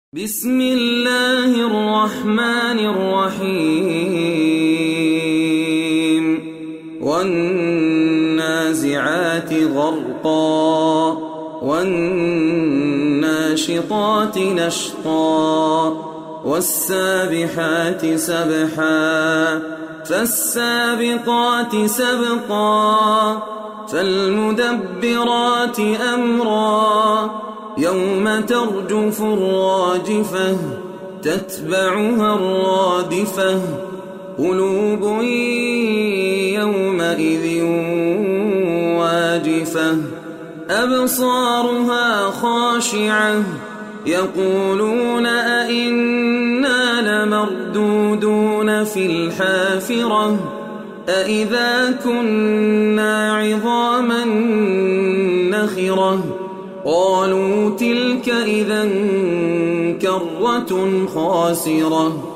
بسم الله الرحمن الرحيم والنازعات غرقا والناشطات نشطا والسابحات سبحا فالسابقات سبقا فالمدبرات أمرا يوم ترجف الراجفة تتبعها الرادفة قلوب يومئذ واجفة أبصارها خاشعة يقولون أئنا لمردودون في الحافرة أئذا كنا عظاما نخرة قالوا تلك إذا كرة خاسرة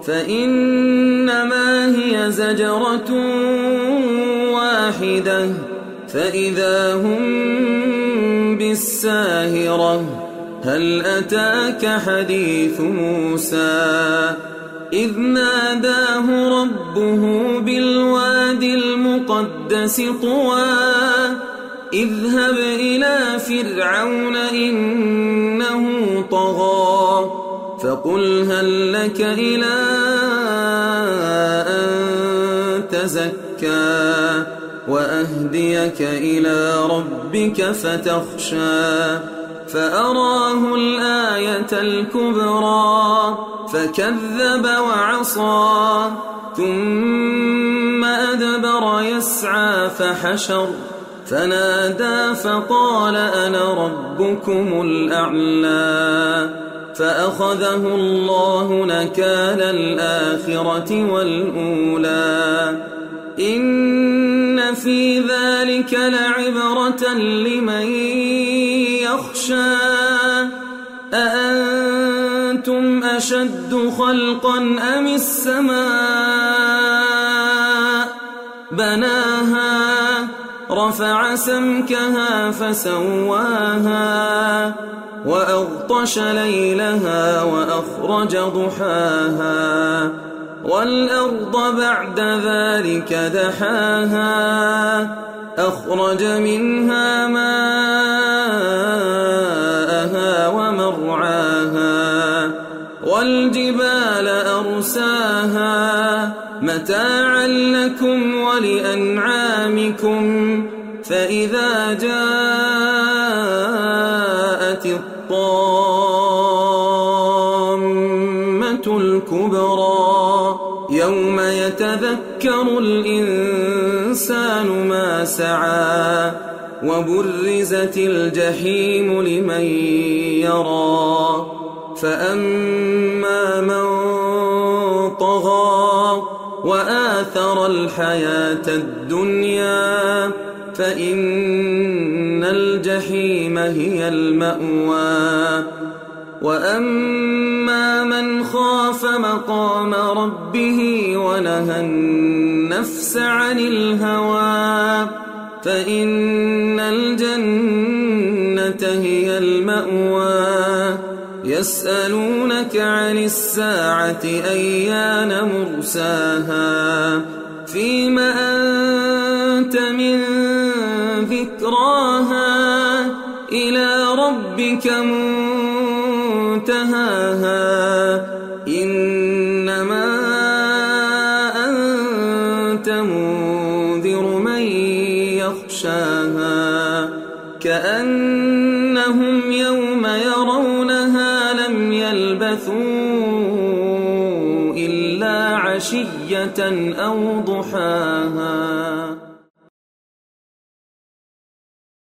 فإنما هي زجرة واحدة فإذا هم بالساهرة هل أتاك حديث موسى إذ ناداه ربه بالوادي المقدس طوى اذهب إلى فرعون إنه طغى فقل هل لك إلى أن تزكى وأهديك إلى ربك فتخشى فأراه الآية الكبرى فكذب وعصى ثم أدبر يسعى فحشر فنادى فقال أنا ربكم الأعلى فأخذه الله نكال الآخرة والأولى إن في ذلك لعبرة لمن يخشى أأنتم أشد خلقا أم السماء بناها رفع سمكها فسواها وأغطش ليلها وأخرج ضحاها والأرض بعد ذلك دحاها أخرج منها ماءها ومرعاها والجبال أرساها متاعا لكم ولأنعامكم فإذا جاءت الطامة الكبرى يوم يتذكر الإنسان ما سعى وبرزت الجحيم لمن يرى فأما من طغى وآثر الحياة الدنيا فإن الجحيم هي المأوى وأما من خاف مقام ربه ونهى النفس عن الهوى فإن الجنة هي المأوى يسألونك عن الساعة أيان مرساها فيم أنت من ذكراها إلى ربك منتهاها إنما أنت منذر من يخشاها كأنهم يوم يرونها لم يلبثوا إلا عشية أو ضحاها.